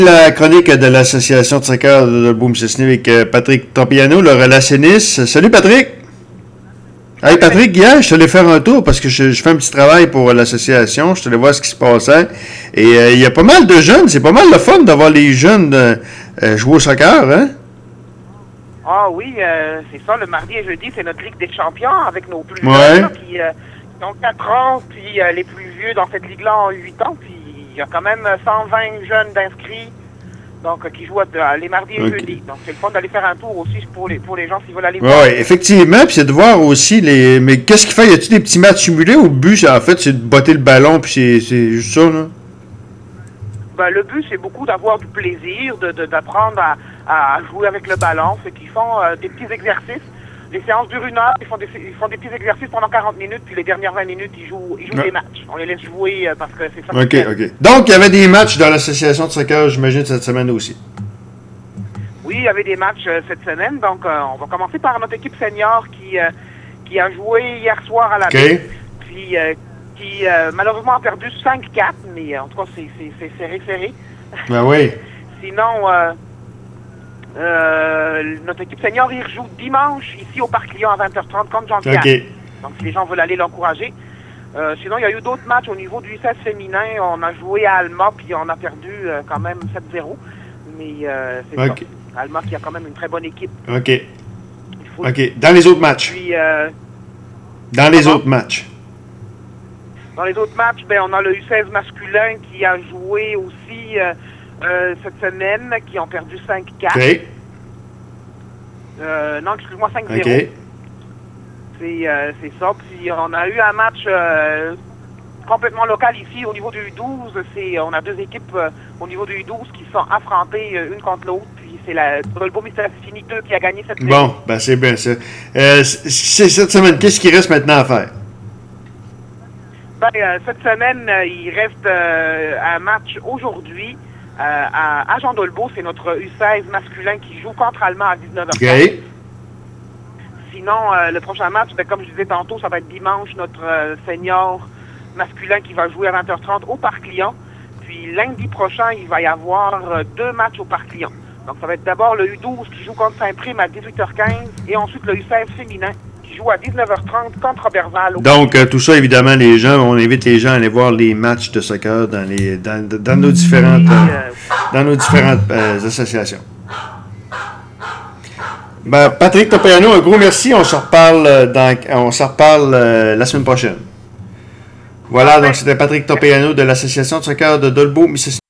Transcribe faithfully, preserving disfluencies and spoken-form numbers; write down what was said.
La chronique de l'Association de soccer de Dolbeau-Mistassini avec euh, Patrick Tropiano, le relationniste. Salut Patrick! Hey Patrick, hier, je te allé faire un tour parce que je, je fais un petit travail pour l'association. Je te allé voir ce qui se passait. Et euh, il y a pas mal de jeunes. C'est pas mal le fun d'avoir les jeunes euh, euh, jouer au soccer, hein? Ah oui, euh, c'est ça, le mardi et jeudi, c'est notre Ligue des champions avec nos plus Ouais. jeunes qui, euh, qui ont quatre ans, puis euh, les plus vieux dans cette ligue-là ont huit ans, puis il y a quand même cent vingt jeunes d'inscrits donc euh, qui jouent à, les mardis et Ok. jeudis. Donc c'est le fun d'aller faire un tour aussi pour les, pour les gens s'ils veulent aller Oui, voir. effectivement. Puis c'est de voir aussi les. Mais qu'est-ce qu'il fait? Y a-t-il des petits matchs simulés ou le but, c'est- en fait, c'est de botter le ballon, puis c'est, c'est juste ça, là? Ben, le but, c'est beaucoup d'avoir du plaisir, de, de- d'apprendre à, à jouer avec le ballon. C'est qu'ils font euh, des petits exercices. Les séances durent une heure, ils font, des, ils font des petits exercices pendant quarante minutes, puis les dernières vingt minutes, ils jouent, ils jouent Ouais. des matchs. On les laisse jouer euh, parce que c'est ça. OK, qu'ils aiment. OK. Donc, il y avait des matchs dans l'association de soccer, j'imagine, cette semaine aussi. Oui, il y avait des matchs euh, cette semaine. Donc, euh, on va commencer par notre équipe senior qui, euh, qui a joué hier soir à la OK. baie, puis euh, qui euh, malheureusement a perdu cinq quatre, mais euh, en tout cas, c'est, c'est, c'est serré, serré. Ben oui. Sinon, euh, euh, notre équipe senior, il rejoue dimanche ici au Parc Lyon à vingt heures trente contre Jean-Pierre. OK. Donc, si les gens veulent aller l'encourager. Euh, sinon, il y a eu d'autres matchs au niveau du U S S féminin. On a joué à Alma, puis on a perdu euh, quand même sept zéro. Mais euh, c'est OK. ça. Alma qui a quand même une très bonne équipe. OK. Il faut- OK. Dans les autres matchs. Puis, euh, Dans les Comment? autres matchs. dans les autres matchs, ben, on a le U seize masculin qui a joué aussi euh, euh, cette semaine, qui ont perdu cinq quatre. OK. Euh, non, excuse-moi, cinq zéro. OK. C'est, euh, c'est ça. Puis on a eu un match euh, complètement local ici au niveau du U douze. C'est, on a deux équipes euh, au niveau du U douze qui se sont affrontées euh, une contre l'autre. Puis c'est la Dolbeau-Mistassini deux qui a gagné cette série. Bon, ben c'est bien ça. Euh, c'est c'est cette semaine. Qu'est-ce qu'il reste maintenant à faire? Ben, euh, cette semaine, euh, il reste euh, un match aujourd'hui euh, à, à Jean Dolbeau. C'est notre U seize masculin qui joue contre Allemand à dix-neuf heures trente. OK. Sinon, euh, le prochain match, ben, comme je disais tantôt, ça va être dimanche, notre euh, senior masculin qui va jouer à vingt heures trente au Parc Lyon. Puis lundi prochain, il va y avoir euh, deux matchs au Parc Lyon. Donc ça va être d'abord le U douze qui joue contre Saint-Prime à dix-huit heures quinze et ensuite le U seize féminin qui joue à dix-neuf heures trente contre Robertval. au- Donc, euh, tout ça, évidemment, les gens, on invite les gens à aller voir les matchs de soccer dans, les, dans, dans nos différentes, Puis, euh, euh, dans nos différentes euh, associations. Ben, Patrick Topiano, un gros merci. On se reparle, euh, dans, on se reparle euh, la semaine prochaine. Voilà, donc c'était Patrick Topiano de l'Association de soccer de Dolbeau-Mistassini.